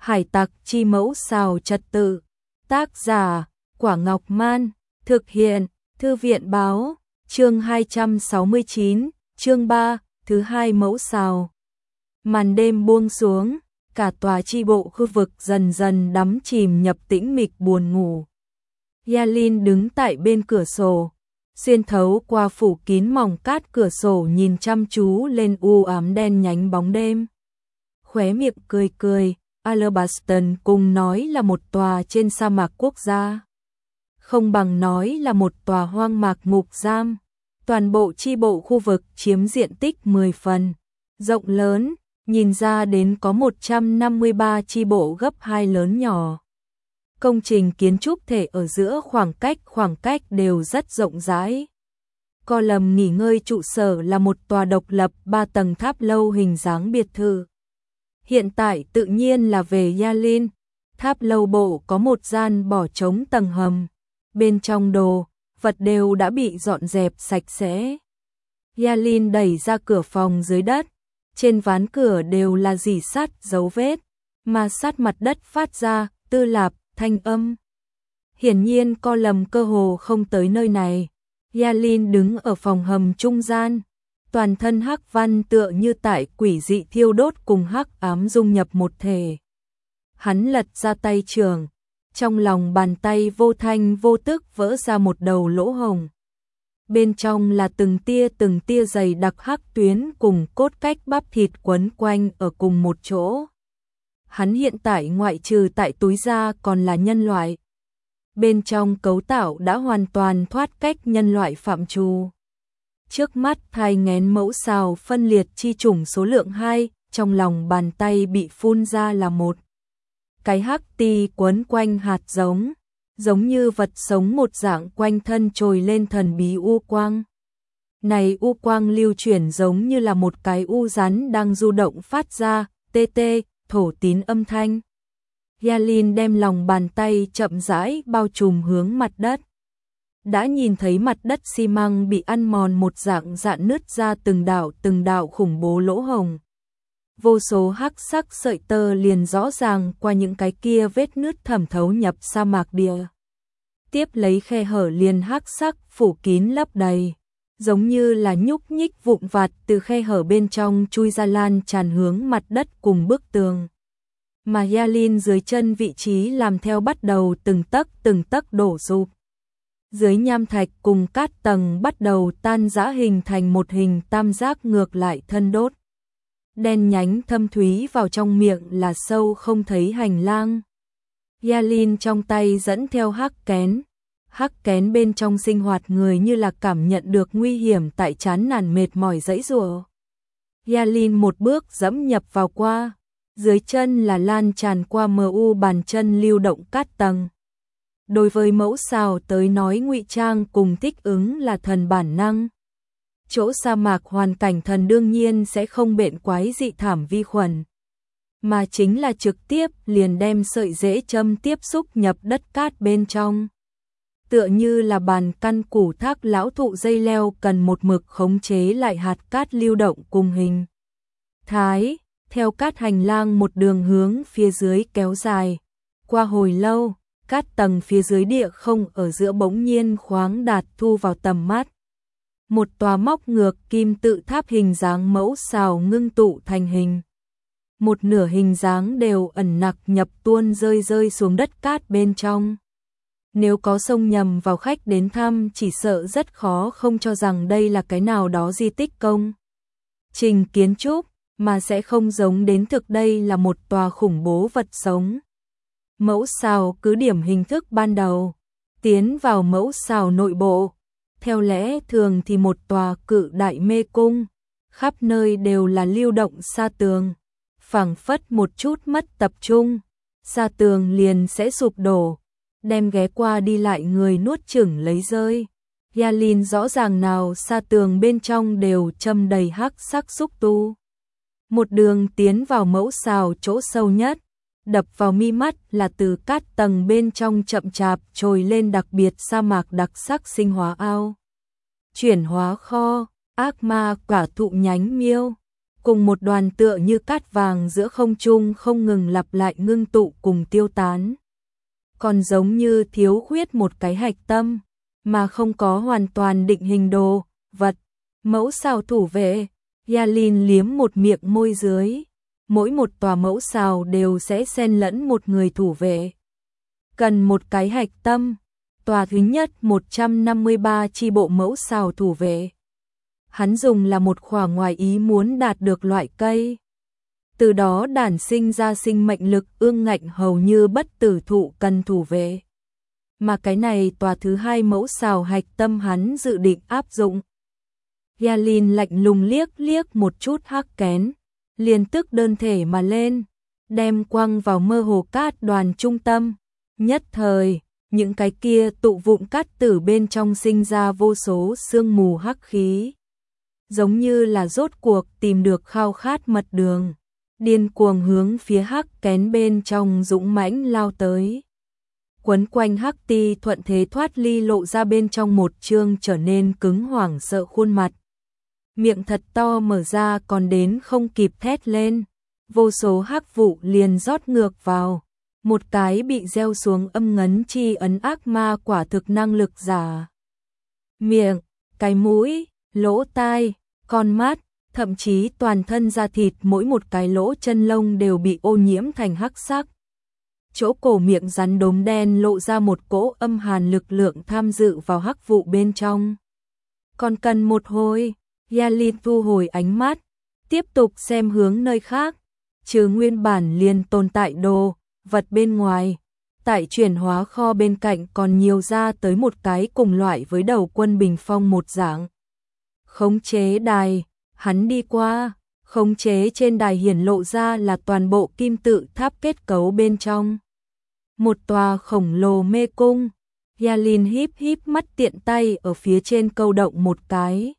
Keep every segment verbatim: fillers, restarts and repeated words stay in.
Hải tặc chi mẫu xào trật tự. Tác giả, Quả Ngọc Man. Thực hiện, Thư viện báo. Chương hai trăm sáu mươi chín, chương ba, thứ hai mẫu xào. Màn đêm buông xuống, cả tòa chi bộ khu vực dần dần đắm chìm nhập tĩnh mịch buồn ngủ. Yalin đứng tại bên cửa sổ, xuyên thấu qua phủ kín mỏng cát cửa sổ nhìn chăm chú lên u ám đen nhánh bóng đêm. Khóe miệng cười cười, Alabaston cùng nói là một tòa trên sa mạc quốc gia, không bằng nói là một tòa hoang mạc ngục giam. Toàn bộ chi bộ khu vực chiếm diện tích mười phần, rộng lớn, nhìn ra đến có một trăm năm mươi ba chi bộ gấp hai lớn nhỏ. Công trình kiến trúc thể ở giữa khoảng cách khoảng cách đều rất rộng rãi. Column nghỉ ngơi trụ sở là một tòa độc lập ba tầng tháp lâu hình dáng biệt thự. Hiện tại tự nhiên là về Yalin. Tháp lâu bộ có một gian bỏ trống tầng hầm. Bên trong đồ, vật đều đã bị dọn dẹp sạch sẽ. Yalin đẩy ra cửa phòng dưới đất. Trên ván cửa đều là rỉ sắt dấu vết, mà sát mặt đất phát ra tư lạp thanh âm. Hiển nhiên co lầm cơ hồ không tới nơi này. Yalin đứng ở phòng hầm trung gian, toàn thân hắc văn tựa như tại quỷ dị thiêu đốt cùng hắc ám dung nhập một thể. Hắn lật ra tay trường, trong lòng bàn tay vô thanh vô tức vỡ ra một đầu lỗ hồng. Bên trong là từng tia từng tia dày đặc hắc tuyến cùng cốt cách bắp thịt quấn quanh ở cùng một chỗ. Hắn hiện tại ngoại trừ tại túi da còn là nhân loại. Bên trong cấu tạo đã hoàn toàn thoát cách nhân loại phạm trù. Trước mắt thai nghén mẫu xào phân liệt chi chủng số lượng hai, trong lòng bàn tay bị phun ra là một cái hắc ti quấn quanh hạt giống, giống như vật sống một dạng quanh thân trồi lên thần bí u quang. Này u quang lưu chuyển giống như là một cái u rắn đang du động phát ra, tê tê, thổ tín âm thanh. Yalin đem lòng bàn tay chậm rãi bao trùm hướng mặt đất. Đã nhìn thấy mặt đất xi măng bị ăn mòn một dạng dạn nứt ra từng đạo từng đạo khủng bố lỗ hồng. Vô số hắc sắc sợi tơ liền rõ ràng qua những cái kia vết nứt thẩm thấu nhập sa mạc địa. Tiếp lấy khe hở liền hắc sắc phủ kín lấp đầy, giống như là nhúc nhích vụn vặt từ khe hở bên trong chui ra lan tràn hướng mặt đất cùng bức tường. Mà Yalin dưới chân vị trí làm theo bắt đầu từng tấc từng tấc đổ sụp. Dưới nham thạch cùng cát tầng bắt đầu tan rã hình thành một hình tam giác ngược lại thân đốt. Đen nhánh thâm thúy vào trong miệng là sâu không thấy hành lang. Yalin trong tay dẫn theo hắc kén. Hắc kén bên trong sinh hoạt người như là cảm nhận được nguy hiểm tại chán nản mệt mỏi dãy rủa. Yalin một bước dẫm nhập vào qua. Dưới chân là lan tràn qua mờ u bàn chân lưu động cát tầng. Đối với mẫu xào tới nói ngụy trang cùng thích ứng là thần bản năng. Chỗ sa mạc hoàn cảnh thần đương nhiên sẽ không bệnh quái dị thảm vi khuẩn, mà chính là trực tiếp liền đem sợi rễ châm tiếp xúc nhập đất cát bên trong. Tựa như là bàn căn củ thác lão thụ dây leo cần một mực khống chế lại hạt cát lưu động cùng hình thái, theo cát hành lang một đường hướng phía dưới kéo dài. Qua hồi lâu, cát tầng phía dưới địa không ở giữa bỗng nhiên khoáng đạt thu vào tầm mắt. Một tòa móc ngược kim tự tháp hình dáng mẫu xào ngưng tụ thành hình. Một nửa hình dáng đều ẩn nặc nhập tuôn rơi rơi xuống đất cát bên trong. Nếu có xông nhầm vào khách đến thăm chỉ sợ rất khó không cho rằng đây là cái nào đó di tích công trình kiến trúc, mà sẽ không giống đến thực đây là một tòa khủng bố vật sống. Mẫu xào cứ điểm hình thức ban đầu, tiến vào mẫu xào nội bộ. Theo lẽ thường thì một tòa cự đại mê cung, khắp nơi đều là lưu động sa tường, phảng phất một chút mất tập trung, sa tường liền sẽ sụp đổ, đem ghé qua đi lại người nuốt chửng lấy rơi. Yalin rõ ràng nào sa tường bên trong đều châm đầy hắc sắc xúc tu. Một đường tiến vào mẫu xào chỗ sâu nhất, đập vào mi mắt là từ cát tầng bên trong chậm chạp trồi lên đặc biệt sa mạc đặc sắc sinh hóa ao. Chuyển hóa kho, ác ma quả thụ nhánh miêu. cùng một đoàn tựa như cát vàng giữa không trung không ngừng lặp lại ngưng tụ cùng tiêu tán. Còn giống như thiếu khuyết một cái hạch tâm, mà không có hoàn toàn định hình đồ, vật. Mẫu sao thủ vệ, Yalin liếm một miệng môi dưới. Mỗi một tòa mẫu sao đều sẽ xen lẫn một người thủ vệ. Cần một cái hạch tâm. Tòa thứ nhất một trăm năm mươi ba chi bộ mẫu sao thủ vệ. Hắn dùng là một khoảng ngoài ý muốn đạt được loại cây. Từ đó đản sinh ra sinh mệnh lực ương ngạnh hầu như bất tử thụ cần thủ vệ. Mà cái này tòa thứ hai mẫu sao hạch tâm hắn dự định áp dụng. Yalin lạnh lùng liếc liếc một chút hắc kén, liền tức đơn thể mà lên, đem quăng vào mơ hồ cát đoàn trung tâm. Nhất thời, những cái kia tụ vụn cát tử bên trong sinh ra vô số sương mù hắc khí. Giống như là rốt cuộc tìm được khao khát mật đường, điên cuồng hướng phía hắc kén bên trong dũng mãnh lao tới. Quấn quanh hắc ti thuận thế thoát ly lộ ra bên trong một chương trở nên cứng hoảng sợ khuôn mặt. Miệng thật to mở ra còn đến không kịp thét lên, vô số hắc vụ liền rót ngược vào. Một cái bị gieo xuống âm ngấn chi ấn ác ma quả thực năng lực giả. Miệng, cái mũi, lỗ tai, con mắt, thậm chí toàn thân da thịt mỗi một cái lỗ chân lông đều bị ô nhiễm thành hắc sắc. Chỗ cổ miệng rắn đốm đen lộ ra một cỗ âm hàn lực lượng tham dự vào hắc vụ bên trong. Còn cần một hồi, Yalin thu hồi ánh mắt, tiếp tục xem hướng nơi khác, trừ nguyên bản liền tồn tại đồ, vật bên ngoài. Tại chuyển hóa kho bên cạnh còn nhiều ra tới một cái cùng loại với đầu quân bình phong một dạng. Khống chế đài, hắn đi qua, khống chế trên đài hiển lộ ra là toàn bộ kim tự tháp kết cấu bên trong. Một tòa khổng lồ mê cung, Yalin híp híp mắt tiện tay ở phía trên câu động một cái.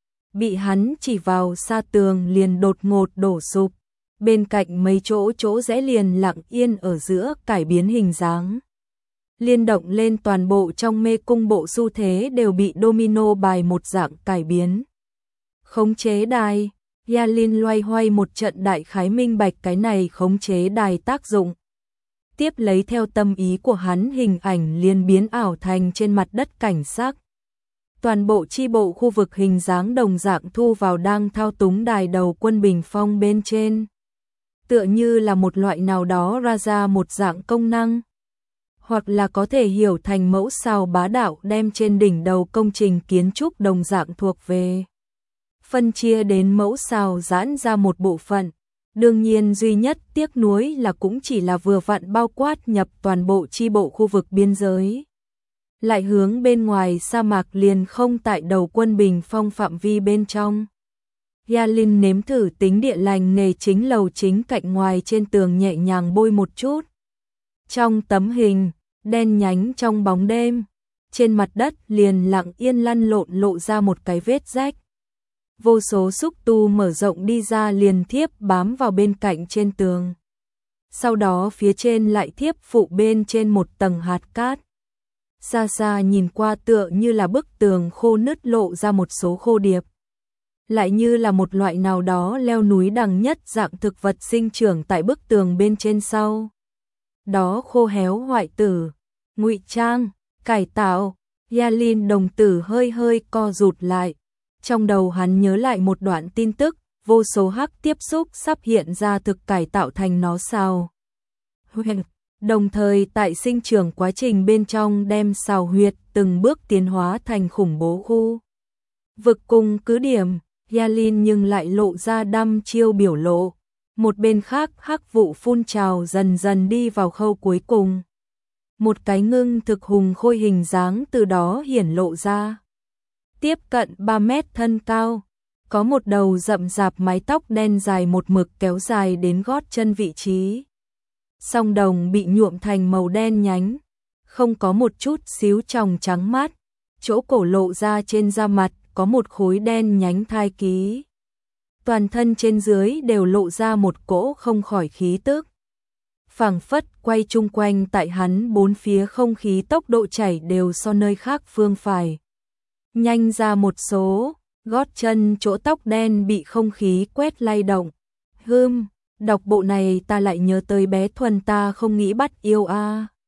Bị hắn chỉ vào xa tường liền đột ngột đổ sụp, bên cạnh mấy chỗ chỗ rẽ liền lặng yên ở giữa cải biến hình dáng. Liên động lên toàn bộ trong mê cung bộ xu thế đều bị domino bài một dạng cải biến. Khống chế đài, Yalin loay hoay một trận đại khái minh bạch cái này khống chế đài tác dụng. Tiếp lấy theo tâm ý của hắn hình ảnh liền biến ảo thành trên mặt đất cảnh sắc. Toàn bộ chi bộ khu vực hình dáng đồng dạng thu vào đang thao túng đài đầu quân bình phong bên trên. Tựa như là một loại nào đó ra ra một dạng công năng. Hoặc là có thể hiểu thành mẫu sao bá đạo đem trên đỉnh đầu công trình kiến trúc đồng dạng thuộc về. Phân chia đến mẫu sao giãn ra một bộ phận. Đương nhiên duy nhất tiếc nuối là cũng chỉ là vừa vặn bao quát nhập toàn bộ chi bộ khu vực biên giới. Lại hướng bên ngoài sa mạc liền không tại đầu quân bình phong phạm vi bên trong. Yalin nếm thử tính địa lành nghề chính lầu chính cạnh ngoài trên tường nhẹ nhàng bôi một chút. Trong tấm hình, đen nhánh trong bóng đêm, trên mặt đất liền lặng yên lăn lộn lộ ra một cái vết rách. Vô số xúc tu mở rộng đi ra liền thiếp bám vào bên cạnh trên tường. Sau đó phía trên lại thiếp phụ bên trên một tầng hạt cát. Xa xa nhìn qua tựa như là bức tường khô nứt lộ ra một số khô điệp. Lại như là một loại nào đó leo núi đằng nhất dạng thực vật sinh trưởng tại bức tường bên trên sau. Đó khô héo hoại tử, ngụy trang, cải tạo. Yalin đồng tử hơi hơi co rụt lại. Trong đầu hắn nhớ lại một đoạn tin tức, vô số hắc tiếp xúc sắp hiện ra thực cải tạo thành nó sao. Đồng thời tại sinh trưởng quá trình bên trong đem sao huyệt từng bước tiến hóa thành khủng bố khu. Vực cùng cứ điểm, Yalin nhưng lại lộ ra đăm chiêu biểu lộ. Một bên khác hắc vụ phun trào dần dần đi vào khâu cuối cùng. Một cái ngưng thực hùng khôi hình dáng từ đó hiển lộ ra. Tiếp cận ba mét thân cao, có một đầu rậm rạp mái tóc đen dài một mực kéo dài đến gót chân vị trí. Song đồng bị nhuộm thành màu đen nhánh, không có một chút xíu tròng trắng mát, chỗ cổ lộ ra trên da mặt có một khối đen nhánh thai ký. Toàn thân trên dưới đều lộ ra một cỗ không khỏi khí tức. Phảng phất quay chung quanh tại hắn bốn phía không khí tốc độ chảy đều so nơi khác phương phải nhanh ra một số, gót chân chỗ tóc đen bị không khí quét lay động. Hưm, đọc bộ này ta lại nhớ tới bé Thuần ta không nghĩ bắt yêu a. À.